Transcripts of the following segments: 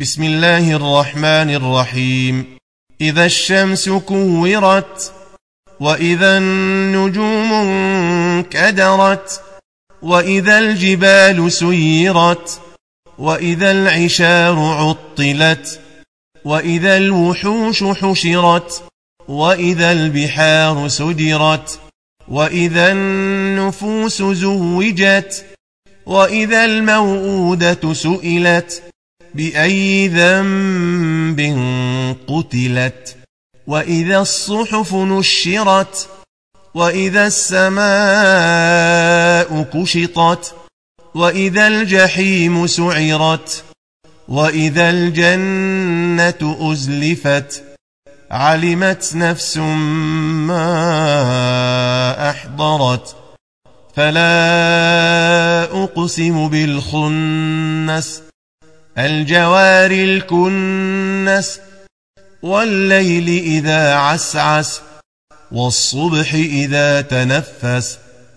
بسم الله الرحمن الرحيم. إذا الشمس كورت، وإذا النجوم انكدرت، وإذا الجبال سيرت، وإذا العشار عطلت، وإذا الوحوش حشرت، وإذا البحار سجرت، وإذا النفوس زوجت، وإذا الموءودة سئلت بأي ذنب قتلت، وإذا الصحف نشرت، وإذا السماء كشطت، وإذا الجحيم سعرت، وإذا الجنة أزلفت، علمت نفس ما أحضرت. فلا أقسم بالخنس، الجوار الكنس، والليل إذا عسعس، والصبح إذا تنفس،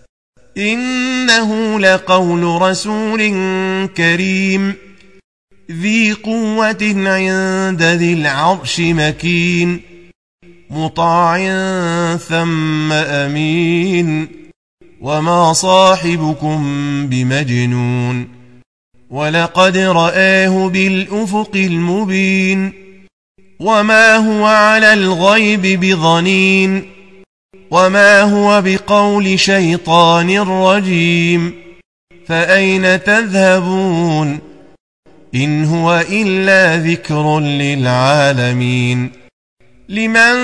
إنه لقول رسول كريم ذي قوة عند ذي العرش مكين، مطاع ثم أمين، وما صاحبكم بمجنون، ولقد رآه بالأفق المبين، وما هو على الغيب بضنين، وما هو بقول شيطان رجيم، فأين تذهبون؟ إن هو إلا ذكر للعالمين، لمن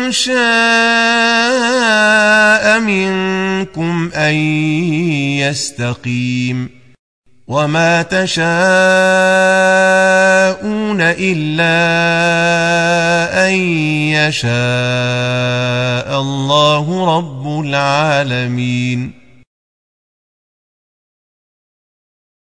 شاء منكم أن يستقيم، وما تشاءون إلا أن يشاء الله رب العالمين.